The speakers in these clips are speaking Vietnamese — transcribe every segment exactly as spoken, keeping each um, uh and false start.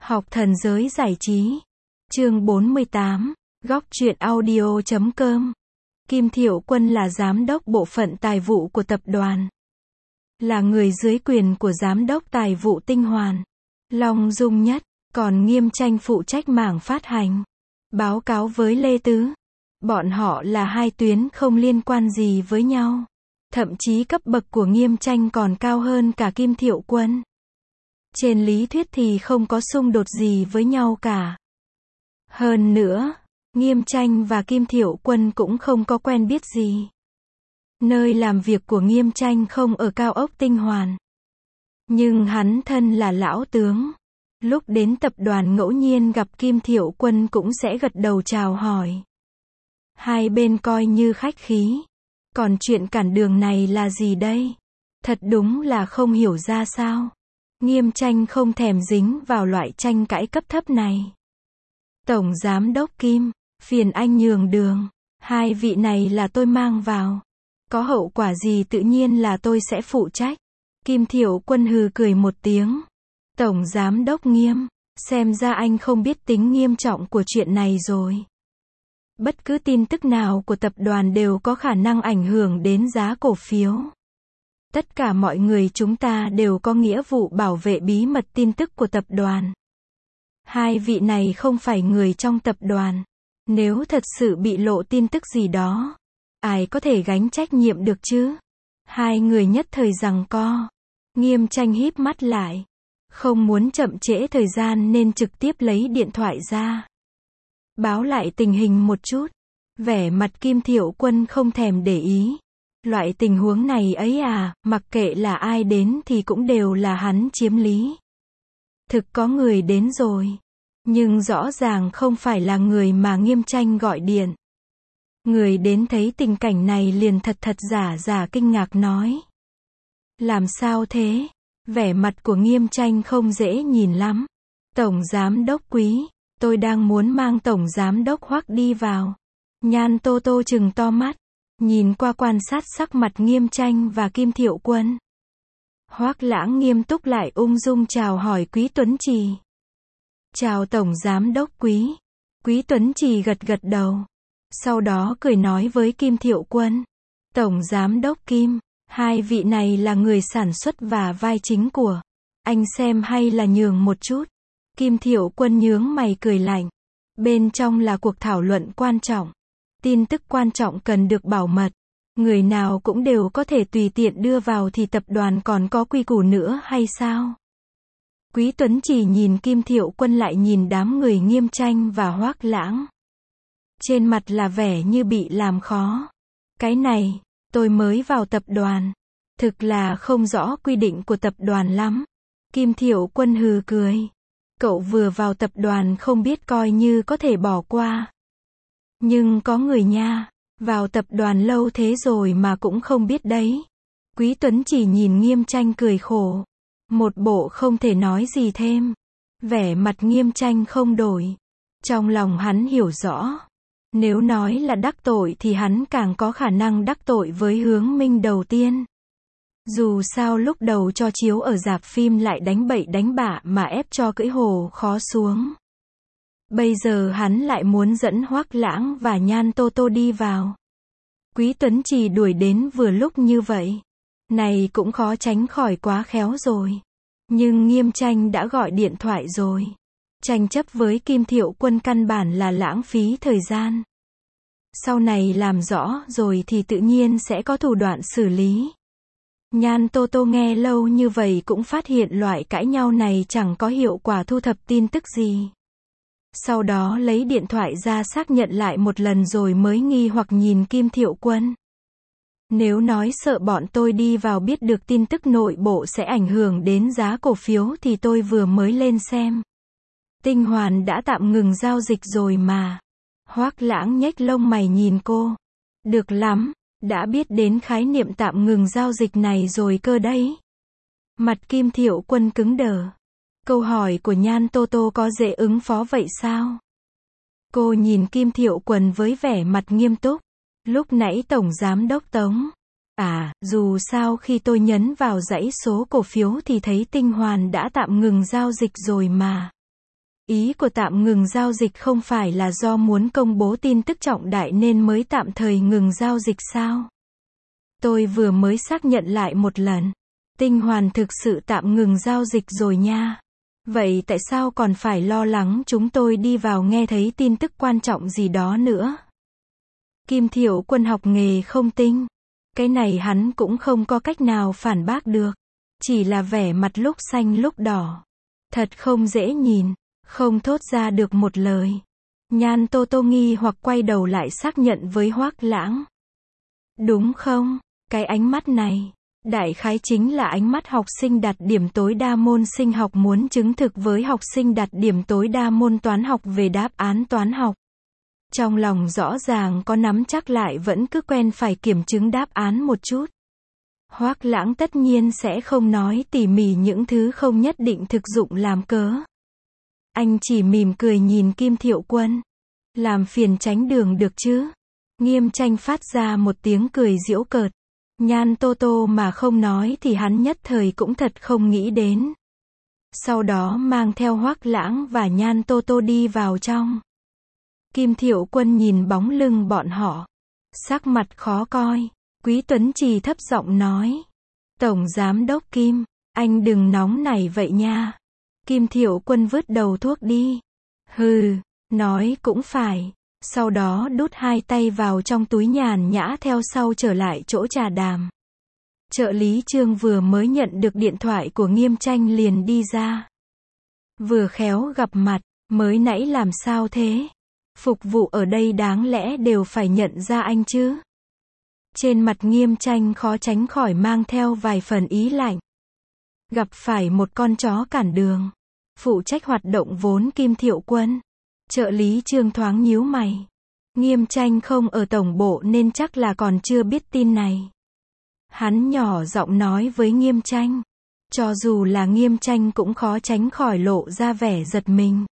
Học thần giới giải trí. Chương bốn mươi tám. Góc truyện audio chấm com. Kim Thiệu Quân là giám đốc bộ phận tài vụ của tập đoàn. Là người dưới quyền của giám đốc tài vụ Tinh Hoàn, Long Dung Nhất, còn Nghiêm Tranh phụ trách mảng phát hành. Báo cáo với Lê Tứ. Bọn họ là hai tuyến không liên quan gì với nhau. Thậm chí cấp bậc của Nghiêm Tranh còn cao hơn cả Kim Thiệu Quân. Trên lý thuyết thì không có xung đột gì với nhau cả. Hơn nữa, Nghiêm Tranh và Kim Thiệu Quân cũng không có quen biết gì. Nơi làm việc của Nghiêm Tranh không ở cao ốc Tinh Hoàn. Nhưng hắn thân là lão tướng. Lúc đến tập đoàn ngẫu nhiên gặp Kim Thiệu Quân cũng sẽ gật đầu chào hỏi. Hai bên coi như khách khí. Còn chuyện cản đường này là gì đây? Thật đúng là không hiểu ra sao. Nghiêm Tranh không thèm dính vào loại tranh cãi cấp thấp này. Tổng Giám đốc Kim, phiền anh nhường đường. Hai vị này là tôi mang vào. Có hậu quả gì tự nhiên là tôi sẽ phụ trách. Kim Thiệu Quân hừ cười một tiếng. Tổng Giám đốc Nghiêm, xem ra anh không biết tính nghiêm trọng của chuyện này rồi. Bất cứ tin tức nào của tập đoàn đều có khả năng ảnh hưởng đến giá cổ phiếu. Tất cả mọi người chúng ta đều có nghĩa vụ bảo vệ bí mật tin tức của tập đoàn. Hai vị này không phải người trong tập đoàn. Nếu thật sự bị lộ tin tức gì đó, ai có thể gánh trách nhiệm được chứ? Hai người nhất thời giằng co. Nghiêm Tranh híp mắt lại. Không muốn chậm trễ thời gian nên trực tiếp lấy điện thoại ra. Báo lại tình hình một chút. Vẻ mặt Kim Thiệu Quân không thèm để ý. Loại tình huống này ấy à, mặc kệ là ai đến thì cũng đều là hắn chiếm lý. Thực có người đến rồi. Nhưng rõ ràng không phải là người mà Nghiêm Tranh gọi điện. Người đến thấy tình cảnh này liền thật thật giả giả kinh ngạc nói. Làm sao thế? Vẻ mặt của Nghiêm Tranh không dễ nhìn lắm. Tổng Giám đốc Quý, tôi đang muốn mang Tổng Giám đốc Hoắc đi vào. Nhan Tô Tô trừng to mắt. Nhìn qua quan sát sắc mặt Nghiêm Tranh và Kim Thiệu Quân. Hoắc Lãng nghiêm túc lại ung dung chào hỏi Quý Tuấn Trì. Chào Tổng Giám đốc Quý. Quý Tuấn Trì gật gật đầu. Sau đó cười nói với Kim Thiệu Quân. Tổng Giám đốc Kim, hai vị này là người sản xuất và vai chính của. Anh xem hay là nhường một chút. Kim Thiệu Quân nhướng mày cười lạnh. Bên trong là cuộc thảo luận quan trọng. Tin tức quan trọng cần được bảo mật. Người nào cũng đều có thể tùy tiện đưa vào thì tập đoàn còn có quy củ nữa hay sao? Quý Tuấn chỉ nhìn Kim Thiệu Quân lại nhìn đám người Nghiêm Tranh và Hoắc Lãng. Trên mặt là vẻ như bị làm khó. Cái này, tôi mới vào tập đoàn. Thực là không rõ quy định của tập đoàn lắm. Kim Thiệu Quân hừ cười. Cậu vừa vào tập đoàn không biết coi như có thể bỏ qua. Nhưng có người nha, vào tập đoàn lâu thế rồi mà cũng không biết đấy. Quý Tuấn chỉ nhìn Nghiêm Tranh cười khổ. Một bộ không thể nói gì thêm. Vẻ mặt Nghiêm Tranh không đổi. Trong lòng hắn hiểu rõ. Nếu nói là đắc tội thì hắn càng có khả năng đắc tội với Hướng Minh đầu tiên. Dù sao lúc đầu cho chiếu ở rạp phim lại đánh bậy đánh bạ mà ép cho cưỡi hồ khó xuống. Bây giờ hắn lại muốn dẫn Hoắc Lãng và Nhan Tô Tô đi vào. Quý Tuấn Trì đuổi đến vừa lúc như vậy. Này cũng khó tránh khỏi quá khéo rồi. Nhưng Nghiêm Tranh đã gọi điện thoại rồi. Tranh chấp với Kim Thiệu Quân căn bản là lãng phí thời gian. Sau này làm rõ rồi thì tự nhiên sẽ có thủ đoạn xử lý. Nhan Tô Tô nghe lâu như vậy cũng phát hiện loại cãi nhau này chẳng có hiệu quả thu thập tin tức gì. Sau đó lấy điện thoại ra xác nhận lại một lần rồi mới nghi hoặc nhìn Kim Thiệu Quân. Nếu nói sợ bọn tôi đi vào biết được tin tức nội bộ sẽ ảnh hưởng đến giá cổ phiếu thì tôi vừa mới lên xem. Tinh Hoàn đã tạm ngừng giao dịch rồi mà. Hoắc Lãng nhếch lông mày nhìn cô. Được lắm, đã biết đến khái niệm tạm ngừng giao dịch này rồi cơ đấy. Mặt Kim Thiệu Quân cứng đờ. Câu hỏi của Nhan Tô Tô có dễ ứng phó vậy sao? Cô nhìn Kim Thiệu Quân với vẻ mặt nghiêm túc. Lúc nãy Tổng Giám đốc Tống. À, dù sao khi tôi nhấn vào dãy số cổ phiếu thì thấy Tinh Hoàn đã tạm ngừng giao dịch rồi mà. Ý của tạm ngừng giao dịch không phải là do muốn công bố tin tức trọng đại nên mới tạm thời ngừng giao dịch sao? Tôi vừa mới xác nhận lại một lần. Tinh Hoàn thực sự tạm ngừng giao dịch rồi nha. Vậy tại sao còn phải lo lắng chúng tôi đi vào nghe thấy tin tức quan trọng gì đó nữa? Kim Thiệu Quân học nghề không tinh. Cái này hắn cũng không có cách nào phản bác được. Chỉ là vẻ mặt lúc xanh lúc đỏ. Thật không dễ nhìn. Không thốt ra được một lời. Nhan Tô Tô nghi hoặc quay đầu lại xác nhận với Hoắc Lãng. Đúng không? Cái ánh mắt này, đại khái chính là ánh mắt học sinh đạt điểm tối đa môn sinh học muốn chứng thực với học sinh đạt điểm tối đa môn toán học về đáp án toán học. Trong lòng rõ ràng có nắm chắc lại vẫn cứ quen phải kiểm chứng đáp án một chút. Hoắc Lãng tất nhiên sẽ không nói tỉ mỉ những thứ không nhất định thực dụng làm cớ. Anh chỉ mỉm cười nhìn Kim Thiệu Quân. Làm phiền tránh đường được chứ? Nghiêm Tranh phát ra một tiếng cười giễu cợt. Nhan Tô Tô mà không nói thì hắn nhất thời cũng thật không nghĩ đến. Sau đó mang theo Hoắc Lãng và Nhan Tô Tô đi vào trong. Kim Thiệu Quân nhìn bóng lưng bọn họ. Sắc mặt khó coi. Quý Tuấn Trì thấp giọng nói. Tổng Giám Đốc Kim, anh đừng nóng nảy vậy nha. Kim Thiệu Quân vứt đầu thuốc đi. Hừ, nói cũng phải. Sau đó đút hai tay vào trong túi nhàn nhã theo sau trở lại chỗ trà đàm. Trợ lý Trương vừa mới nhận được điện thoại của Nghiêm Tranh liền đi ra. Vừa khéo gặp mặt, mới nãy làm sao thế? Phục vụ ở đây đáng lẽ đều phải nhận ra anh chứ? Trên mặt Nghiêm Tranh khó tránh khỏi mang theo vài phần ý lạnh. Gặp phải một con chó cản đường. Phụ trách hoạt động vốn Kim Thiệu Quân. Trợ lý Trương thoáng nhíu mày. Nghiêm Tranh không ở tổng bộ nên chắc là còn chưa biết tin này. Hắn nhỏ giọng nói với Nghiêm Tranh. Cho dù là Nghiêm Tranh cũng khó tránh khỏi lộ ra vẻ giật mình.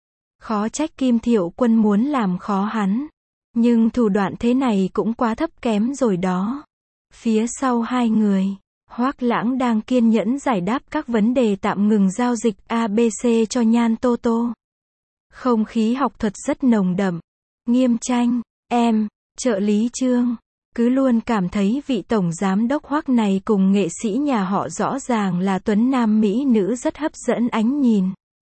Khó trách Kim Thiệu Quân muốn làm khó hắn. Nhưng thủ đoạn thế này cũng quá thấp kém rồi đó. Phía sau hai người, Hoắc Lãng đang kiên nhẫn giải đáp các vấn đề tạm ngừng giao dịch a bê xê cho Nhan Tô Tô. Không khí học thuật rất nồng đậm. Nghiêm Tranh, em, trợ lý Trương, cứ luôn cảm thấy vị tổng giám đốc Hoắc này cùng nghệ sĩ nhà họ rõ ràng là tuấn nam mỹ nữ rất hấp dẫn ánh nhìn.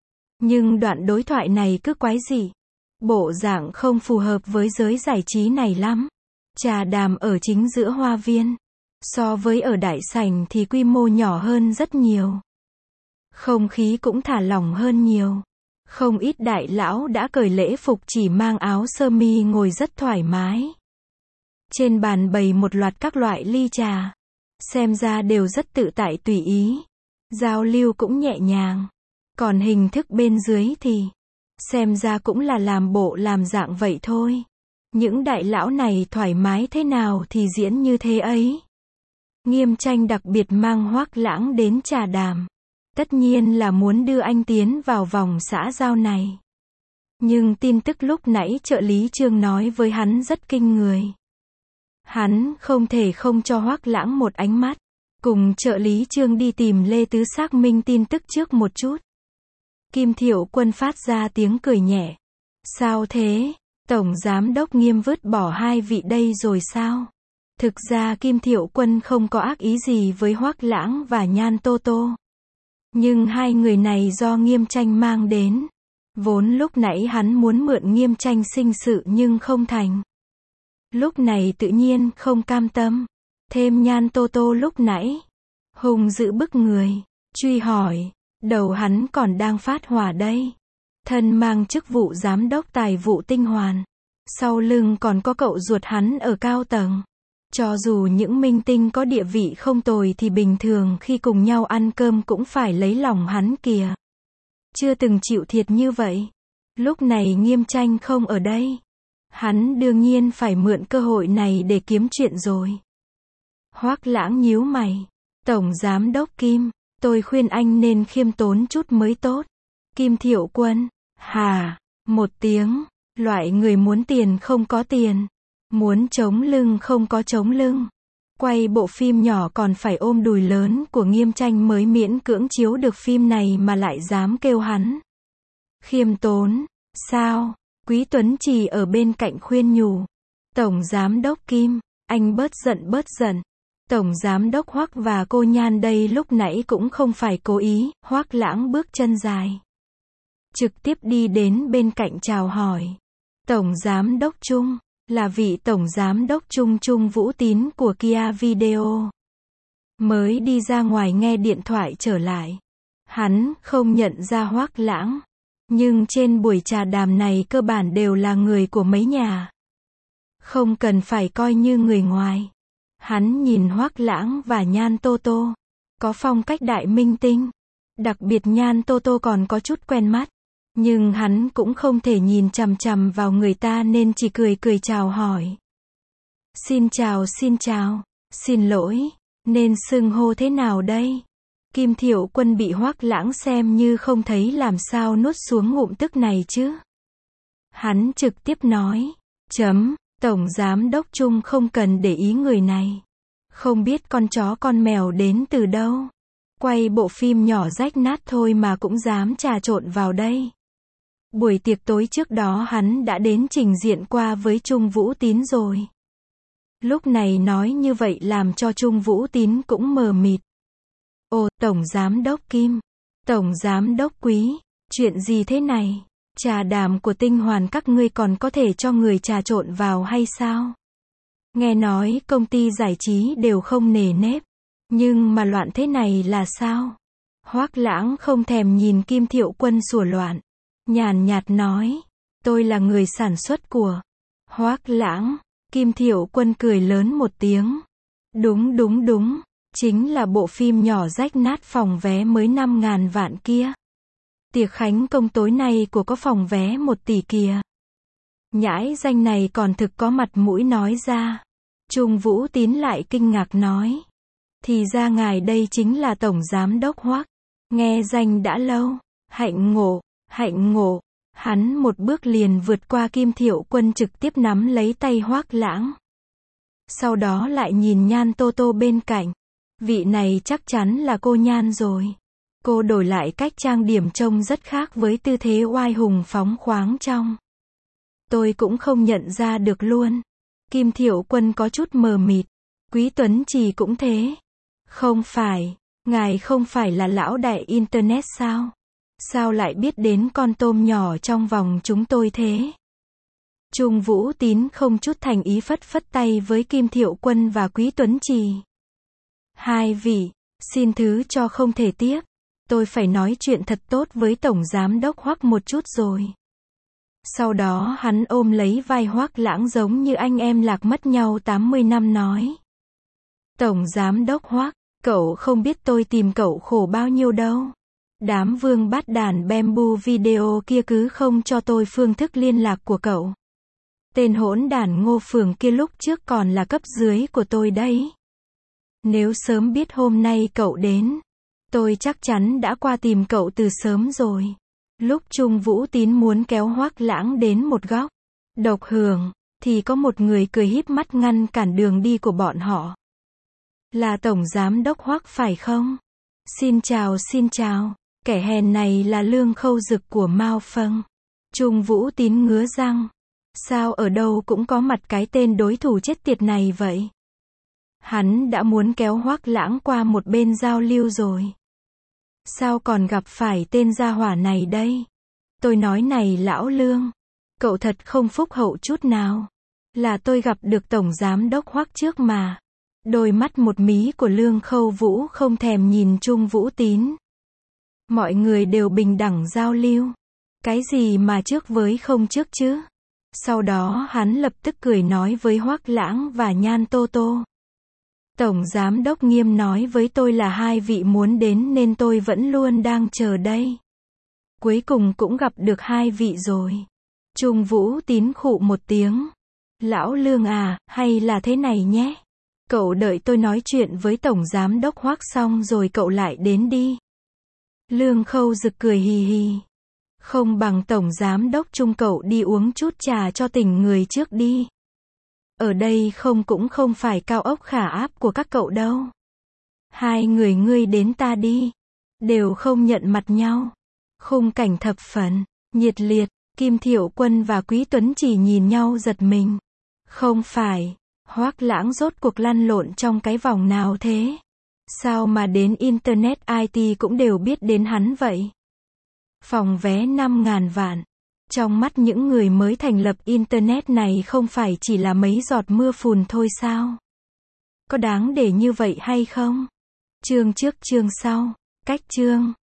Nhưng đoạn đối thoại này cứ quái dị. Bộ dạng không phù hợp với giới giải trí này lắm. Trà đàm ở chính giữa hoa viên. So với ở đại sảnh thì quy mô nhỏ hơn rất nhiều. Không khí cũng thả lỏng hơn nhiều. Không ít đại lão đã cởi lễ phục chỉ mang áo sơ mi ngồi rất thoải mái. Trên bàn bày một loạt các loại ly trà. Xem ra đều rất tự tại tùy ý. Giao lưu cũng nhẹ nhàng. Còn hình thức bên dưới thì xem ra cũng là làm bộ làm dạng vậy thôi. Những đại lão này thoải mái thế nào thì diễn như thế ấy. Nghiêm Tranh đặc biệt mang Hoắc Lãng đến trà đàm. Tất nhiên là muốn đưa anh tiến vào vòng xã giao này. Nhưng tin tức lúc nãy trợ lý Trương nói với hắn rất kinh người. Hắn không thể không cho Hoắc Lãng một ánh mắt. Cùng trợ lý Trương đi tìm Lê Tứ xác minh tin tức trước một chút. Kim Thiệu Quân phát ra tiếng cười nhẹ. Sao thế? Tổng Giám Đốc Nghiêm vứt bỏ hai vị đây rồi sao? Thực ra Kim Thiệu Quân không có ác ý gì với Hoắc Lãng và Nhan Tô Tô. Nhưng hai người này do Nghiêm Tranh mang đến. Vốn lúc nãy hắn muốn mượn Nghiêm Tranh sinh sự nhưng không thành. Lúc này tự nhiên không cam tâm. Thêm Nhan Tô Tô lúc nãy. Hùng dữ bức người. Truy hỏi. Đầu hắn còn đang phát hỏa đây. Thân mang chức vụ giám đốc tài vụ Tinh Hoàn. Sau lưng còn có cậu ruột hắn ở cao tầng. Cho dù những minh tinh có địa vị không tồi thì bình thường khi cùng nhau ăn cơm cũng phải lấy lòng hắn kìa. Chưa từng chịu thiệt như vậy. Lúc này Nghiêm Tranh không ở đây. Hắn đương nhiên phải mượn cơ hội này để kiếm chuyện rồi. Hoắc Lãng nhíu mày. Tổng Giám Đốc Kim, tôi khuyên anh nên khiêm tốn chút mới tốt. Kim Thiệu Quân, hà, một tiếng, loại người muốn tiền không có tiền. Muốn chống lưng không có chống lưng. Quay bộ phim nhỏ còn phải ôm đùi lớn của Nghiêm Tranh mới miễn cưỡng chiếu được phim này mà lại dám kêu hắn. Khiêm tốn, sao? Quý Tuấn Trì ở bên cạnh khuyên nhủ. Tổng Giám đốc Kim, anh bớt giận bớt giận. Tổng Giám đốc Hoắc và cô Nhan đây lúc nãy cũng không phải cố ý. Hoắc Lãng bước chân dài, trực tiếp đi đến bên cạnh chào hỏi. Tổng Giám đốc Trung, là vị Tổng Giám đốc Trung Trung Vũ Tín của Kia Video. Mới đi ra ngoài nghe điện thoại trở lại. Hắn không nhận ra Hoắc Lãng. Nhưng trên buổi trà đàm này cơ bản đều là người của mấy nhà. Không cần phải coi như người ngoài. Hắn nhìn Hoắc Lãng và Nhan Tô Tô. Có phong cách đại minh tinh. Đặc biệt Nhan Tô Tô còn có chút quen mắt. Nhưng hắn cũng không thể nhìn chằm chằm vào người ta nên chỉ cười cười chào hỏi. Xin chào xin chào. Xin lỗi. Nên xưng hô thế nào đây? Kim Thiệu Quân bị Hoắc Lãng xem như không thấy làm sao nuốt xuống ngụm tức này chứ. Hắn trực tiếp nói. Chấm, Tổng Giám đốc Trung không cần để ý người này. Không biết con chó con mèo đến từ đâu. Quay bộ phim nhỏ rách nát thôi mà cũng dám trà trộn vào đây. Buổi tiệc tối trước đó hắn đã đến trình diện qua với Trung Vũ Tín rồi. Lúc này nói như vậy làm cho Trung Vũ Tín cũng mờ mịt. Ồ, Tổng Giám đốc Kim, Tổng Giám đốc Quý, chuyện gì thế này? Trà đàm của Tinh Hoàn các ngươi còn có thể cho người trà trộn vào hay sao? Nghe nói công ty giải trí đều không nề nếp. Nhưng mà loạn thế này là sao? Hoắc Lãng không thèm nhìn Kim Thiệu Quân sủa loạn. Nhàn nhạt nói. Tôi là người sản xuất của Hoắc Lãng. Kim Thiệu Quân cười lớn một tiếng. Đúng đúng đúng. Chính là bộ phim nhỏ rách nát phòng vé mới năm ngàn vạn kia. Tiệc khánh công tối nay của có phòng vé một tỷ kìa. Nhãi danh này còn thực có mặt mũi nói ra. Trung Vũ Tín lại kinh ngạc nói. Thì ra ngài đây chính là Tổng Giám đốc Hoắc. Nghe danh đã lâu. Hạnh ngộ, hạnh ngộ. Hắn một bước liền vượt qua Kim Thiệu Quân trực tiếp nắm lấy tay Hoắc Lãng. Sau đó lại nhìn Nhan Tô Tô bên cạnh. Vị này chắc chắn là cô Nhan rồi. Cô đổi lại cách trang điểm trông rất khác với tư thế oai hùng phóng khoáng trong. Tôi cũng không nhận ra được luôn. Kim Thiệu Quân có chút mờ mịt. Quý Tuấn Trì cũng thế. Không phải, ngài không phải là lão đại Internet sao? Sao lại biết đến con tôm nhỏ trong vòng chúng tôi thế? Trung Vũ Tín không chút thành ý phất phất tay với Kim Thiệu Quân và Quý Tuấn Trì. Hai vị, xin thứ cho không thể tiếp. Tôi phải nói chuyện thật tốt với Tổng Giám đốc Hoắc một chút rồi. Sau đó hắn ôm lấy vai Hoắc Lãng giống như anh em lạc mất nhau tám mươi năm nói. Tổng Giám đốc Hoắc, cậu không biết tôi tìm cậu khổ bao nhiêu đâu. Đám vương bát đàn Bamboo Video kia cứ không cho tôi phương thức liên lạc của cậu. Tên hỗn đản Ngô Phường kia lúc trước còn là cấp dưới của tôi đấy. Nếu sớm biết hôm nay cậu đến, tôi chắc chắn đã qua tìm cậu từ sớm rồi. Lúc Trung Vũ Tín muốn kéo Hoắc Lãng đến một góc, độc hưởng, thì có một người cười híp mắt ngăn cản đường đi của bọn họ. Là Tổng Giám đốc Hoắc phải không? Xin chào xin chào, kẻ hèn này là Lương Khâu Dực của Mao Phâng. Trung Vũ Tín ngứa răng. Sao ở đâu cũng có mặt cái tên đối thủ chết tiệt này vậy? Hắn đã muốn kéo Hoắc Lãng qua một bên giao lưu rồi. Sao còn gặp phải tên gia hỏa này đây? Tôi nói này lão Lương, cậu thật không phúc hậu chút nào. Là tôi gặp được Tổng Giám đốc Hoắc trước mà. Đôi mắt một mí của Lương Khâu Vũ không thèm nhìn Trung Vũ Tín. Mọi người đều bình đẳng giao lưu. Cái gì mà trước với không trước chứ? Sau đó hắn lập tức cười nói với Hoắc Lãng và Nhan Tô Tô. Tổng Giám đốc Nghiêm nói với tôi là hai vị muốn đến nên tôi vẫn luôn đang chờ đây. Cuối cùng cũng gặp được hai vị rồi. Trung Vũ Tín khụ một tiếng. Lão Lương à, hay là thế này nhé. Cậu đợi tôi nói chuyện với Tổng Giám đốc Hoắc xong rồi cậu lại đến đi. Lương Khâu Dực cười hì hì. Không bằng Tổng Giám đốc Trung cậu đi uống chút trà cho tỉnh người trước đi. Ở đây không cũng không phải cao ốc khả áp của các cậu đâu. Hai người ngươi đến ta đi. Đều không nhận mặt nhau. Khung cảnh thập phần. Nhiệt liệt, Kim Thiệu Quân và Quý Tuấn Chỉ nhìn nhau giật mình. Không phải, Hoắc Lãng rốt cuộc lăn lộn trong cái vòng nào thế? Sao mà đến Internet i tê cũng đều biết đến hắn vậy? Phòng vé năm ngàn vạn. Trong mắt những người mới thành lập Internet này không phải chỉ là mấy giọt mưa phùn thôi sao? Có đáng để như vậy hay không? Chương trước chương sau, cách chương.